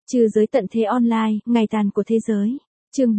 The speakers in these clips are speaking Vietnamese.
Trừ giới tận thế online, ngày tàn của thế giới. Chương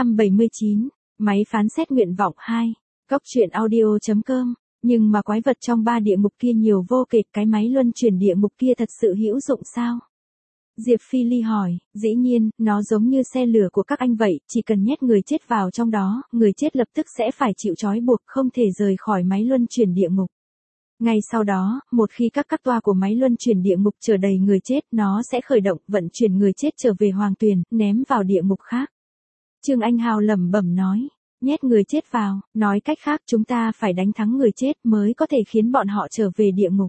479, máy phán xét nguyện vọng 2. Góc truyện audio.com. Nhưng mà quái vật trong 3 địa ngục kia nhiều vô kể, cái máy luân chuyển địa ngục kia thật sự hữu dụng sao? Diệp Phi Ly hỏi, dĩ nhiên, nó giống như xe lửa của các anh vậy, chỉ cần nhét người chết vào trong đó, người chết lập tức sẽ phải chịu trói buộc, không thể rời khỏi máy luân chuyển địa ngục. Ngay sau đó, một khi các toa của máy luân chuyển địa ngục chở đầy người chết, nó sẽ khởi động, vận chuyển người chết trở về Hoàng Tuyền, ném vào địa ngục khác. Trương Anh Hào lẩm bẩm nói, nhét người chết vào, nói cách khác chúng ta phải đánh thắng người chết mới có thể khiến bọn họ trở về địa ngục.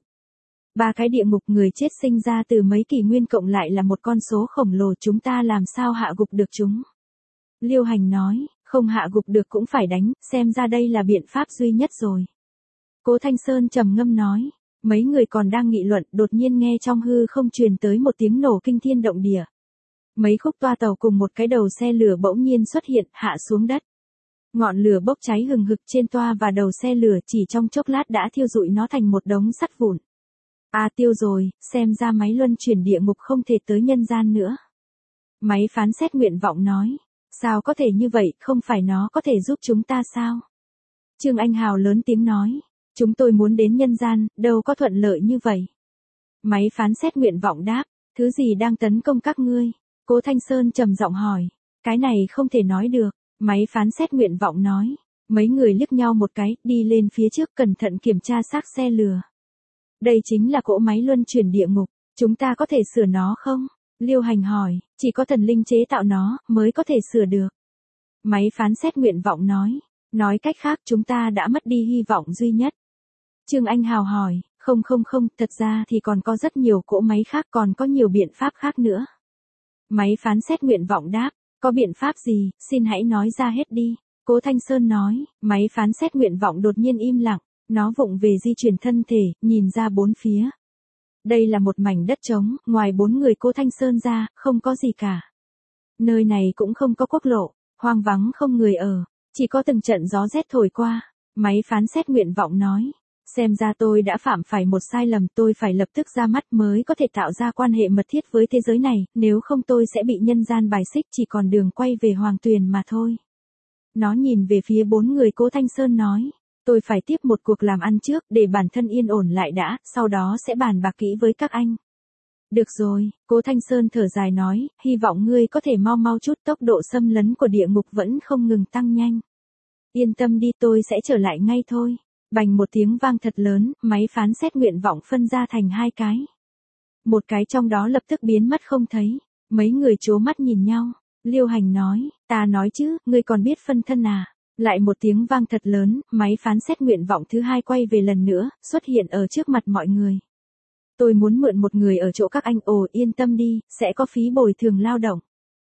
3 cái địa ngục người chết sinh ra từ mấy kỷ nguyên cộng lại là một con số khổng lồ, chúng ta làm sao hạ gục được chúng? Liêu Hành nói, không hạ gục được cũng phải đánh, xem ra đây là biện pháp duy nhất rồi. Cố Thanh Sơn trầm ngâm nói, mấy người còn đang nghị luận, đột nhiên nghe trong hư không truyền tới một tiếng nổ kinh thiên động địa. Mấy khúc toa tàu cùng một cái đầu xe lửa bỗng nhiên xuất hiện, hạ xuống đất. Ngọn lửa bốc cháy hừng hực trên toa và đầu xe lửa, chỉ trong chốc lát đã thiêu rụi nó thành một đống sắt vụn. À, tiêu rồi, xem ra máy luân chuyển địa ngục không thể tới nhân gian nữa. Máy phán xét nguyện vọng nói, sao có thể như vậy, không phải nó có thể giúp chúng ta sao? Trương Anh Hào lớn tiếng nói, chúng tôi muốn đến nhân gian, đâu có thuận lợi như vậy. Máy phán xét nguyện vọng đáp, thứ gì đang tấn công các ngươi? Cố Thanh Sơn trầm giọng hỏi, cái này không thể nói được. Máy phán xét nguyện vọng nói, mấy người liếc nhau một cái, đi lên phía trước cẩn thận kiểm tra xác xe lửa. Đây chính là cỗ máy luân chuyển địa ngục, chúng ta có thể sửa nó không? Liêu Hành hỏi, chỉ có thần linh chế tạo nó, mới có thể sửa được. Máy phán xét nguyện vọng nói cách khác chúng ta đã mất đi hy vọng duy nhất. Trương Anh Hào hỏi, không, thật ra thì còn có rất nhiều cỗ máy khác, còn có nhiều biện pháp khác nữa. Máy phán xét nguyện vọng đáp, có biện pháp gì, xin hãy nói ra hết đi. Cố Thanh Sơn nói, máy phán xét nguyện vọng đột nhiên im lặng, nó vụng về di chuyển thân thể, nhìn ra bốn phía. Đây là một mảnh đất trống, ngoài 4 người Cố Thanh Sơn ra, không có gì cả. Nơi này cũng không có quốc lộ, hoang vắng không người ở, chỉ có từng trận gió rét thổi qua. Máy phán xét nguyện vọng nói, xem ra tôi đã phạm phải một sai lầm, tôi phải lập tức ra mắt mới có thể tạo ra quan hệ mật thiết với thế giới này, nếu không tôi sẽ bị nhân gian bài xích, chỉ còn đường quay về Hoàng Tuyền mà thôi. Nó nhìn về phía 4 người Cố Thanh Sơn nói, tôi phải tiếp một cuộc làm ăn trước, để bản thân yên ổn lại đã, sau đó sẽ bàn bạc kỹ với các anh. Được rồi, Cố Thanh Sơn thở dài nói, hy vọng ngươi có thể mau chút, tốc độ xâm lấn của địa ngục vẫn không ngừng tăng nhanh. Yên tâm đi, tôi sẽ trở lại ngay thôi. Bành một tiếng vang thật lớn, máy phán xét nguyện vọng phân ra thành 2 cái. Một cái trong đó lập tức biến mất không thấy. Mấy người trố mắt nhìn nhau. Liêu Hành nói, ta nói chứ, ngươi còn biết phân thân à? Lại một tiếng vang thật lớn, máy phán xét nguyện vọng thứ 2 quay về lần nữa, xuất hiện ở trước mặt mọi người. Tôi muốn mượn một người ở chỗ các anh, yên tâm đi, sẽ có phí bồi thường lao động.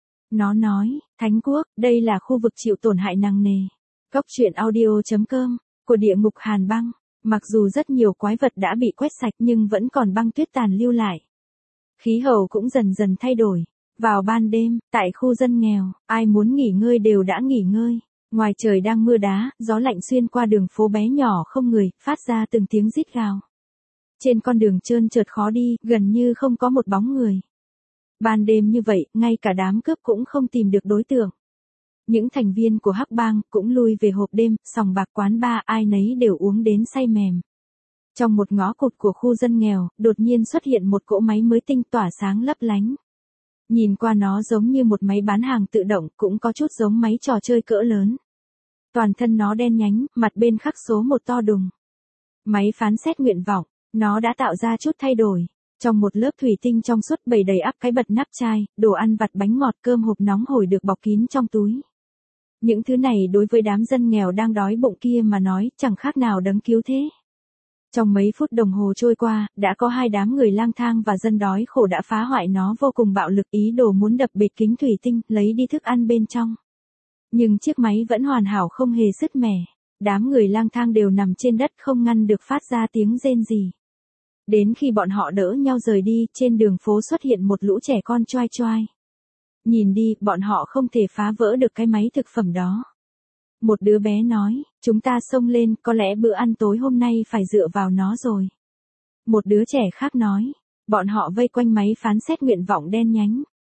Nó nói, Thánh Quốc, đây là khu vực chịu tổn hại nặng nề. Góc truyện audio.com. Của địa ngục Hàn Băng, mặc dù rất nhiều quái vật đã bị quét sạch nhưng vẫn còn băng tuyết tàn lưu lại. Khí hậu cũng dần dần thay đổi. Vào ban đêm, tại khu dân nghèo, ai muốn nghỉ ngơi đều đã nghỉ ngơi. Ngoài trời đang mưa đá, gió lạnh xuyên qua đường phố bé nhỏ không người, phát ra từng tiếng rít gào. Trên con đường trơn trượt khó đi, gần như không có một bóng người. Ban đêm như vậy, ngay cả đám cướp cũng không tìm được đối tượng. Những thành viên của Hắc Bang cũng lui về hộp đêm, sòng bạc quán bar, ai nấy đều uống đến say mềm. Trong một ngõ cụt của khu dân nghèo, đột nhiên xuất hiện một cỗ máy mới tinh tỏa sáng lấp lánh. Nhìn qua nó giống như một máy bán hàng tự động, cũng có chút giống máy trò chơi cỡ lớn. Toàn thân nó đen nhánh, mặt bên khắc số 1 to đùng. Máy phán xét nguyện vọng, nó đã tạo ra chút thay đổi. Trong một lớp thủy tinh trong suốt bày đầy ắp cái bật nắp chai, đồ ăn vặt, bánh ngọt, cơm hộp nóng hổi được bọc kín trong túi. Những thứ này đối với đám dân nghèo đang đói bụng kia mà nói, chẳng khác nào đấng cứu thế. Trong mấy phút đồng hồ trôi qua, đã có 2 đám người lang thang và dân đói khổ đã phá hoại nó vô cùng bạo lực, ý đồ muốn đập bệt kính thủy tinh, lấy đi thức ăn bên trong. Nhưng chiếc máy vẫn hoàn hảo không hề sứt mẻ. Đám người lang thang đều nằm trên đất không ngăn được phát ra tiếng rên gì. Đến khi bọn họ đỡ nhau rời đi, trên đường phố xuất hiện một lũ trẻ con choai choai. Nhìn đi, bọn họ không thể phá vỡ được cái máy thực phẩm đó. Một đứa bé nói, chúng ta xông lên, có lẽ bữa ăn tối hôm nay phải dựa vào nó rồi. Một đứa trẻ khác nói, bọn họ vây quanh máy phán xét nguyện vọng đen nhánh.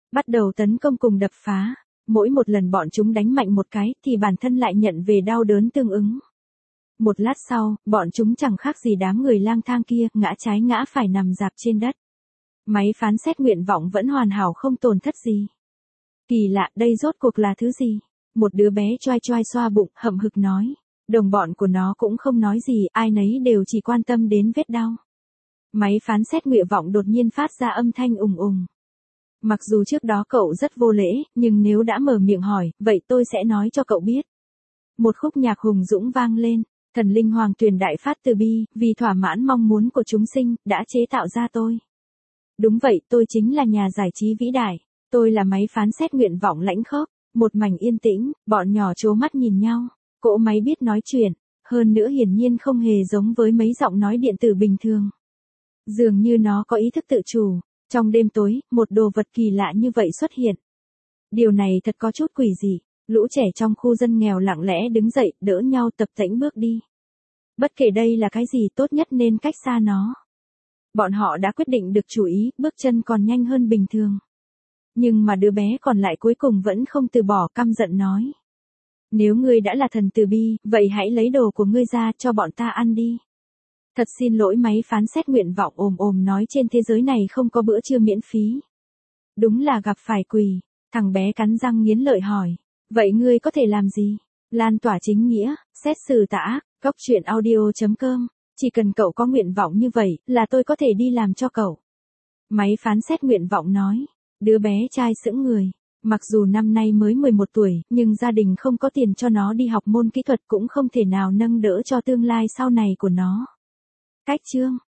bắt đầu tấn công cùng đập phá. Mỗi một lần bọn chúng đánh mạnh một cái thì bản thân lại nhận về đau đớn tương ứng. Một lát sau, bọn chúng chẳng khác gì đám người lang thang kia, ngã trái ngã phải nằm rạp trên đất. Máy phán xét nguyện vọng vẫn hoàn hảo không tổn thất gì. Kỳ lạ, đây rốt cuộc là thứ gì? Một đứa bé choai choai xoa bụng, hậm hực nói. Đồng bọn của nó cũng không nói gì, ai nấy đều chỉ quan tâm đến vết đau. Máy phán xét nguyện vọng đột nhiên phát ra âm thanh ùng ùng. Mặc dù trước đó cậu rất vô lễ, nhưng nếu đã mở miệng hỏi, vậy tôi sẽ nói cho cậu biết. Một khúc nhạc hùng dũng vang lên, thần linh hoàng truyền đại phát từ bi, vì thỏa mãn mong muốn của chúng sinh, đã chế tạo ra tôi. Đúng vậy, tôi chính là nhà giải trí vĩ đại, tôi là máy phán xét nguyện vọng lãnh khốc. Một mảnh yên tĩnh, bọn nhỏ trố mắt nhìn nhau, cỗ máy biết nói chuyện, hơn nữa hiển nhiên không hề giống với mấy giọng nói điện tử bình thường. Dường như nó có ý thức tự chủ. Trong đêm tối, một đồ vật kỳ lạ như vậy xuất hiện. Điều này thật có chút quỷ dị. Lũ trẻ trong khu dân nghèo lặng lẽ đứng dậy, đỡ nhau tập tễnh bước đi. Bất kể đây là cái gì, tốt nhất nên cách xa nó. Bọn họ đã quyết định được chủ ý, bước chân còn nhanh hơn bình thường. Nhưng mà đứa bé còn lại cuối cùng vẫn không từ bỏ, căm giận nói. Nếu ngươi đã là thần từ bi, vậy hãy lấy đồ của ngươi ra cho bọn ta ăn đi. Thật xin lỗi, máy phán xét nguyện vọng ồm ồm nói, trên thế giới này không có bữa trưa miễn phí. Đúng là gặp phải quỷ. Thằng bé cắn răng nghiến lợi hỏi. Vậy ngươi có thể làm gì? Lan tỏa chính nghĩa, xét xử tà ác, Cốc.truyện audio.com. Chỉ cần cậu có nguyện vọng như vậy, là tôi có thể đi làm cho cậu. Máy phán xét nguyện vọng nói. Đứa bé trai sững người. Mặc dù năm nay mới 11 tuổi, nhưng gia đình không có tiền cho nó đi học môn kỹ thuật, cũng không thể nào nâng đỡ cho tương lai sau này của nó. Cách chương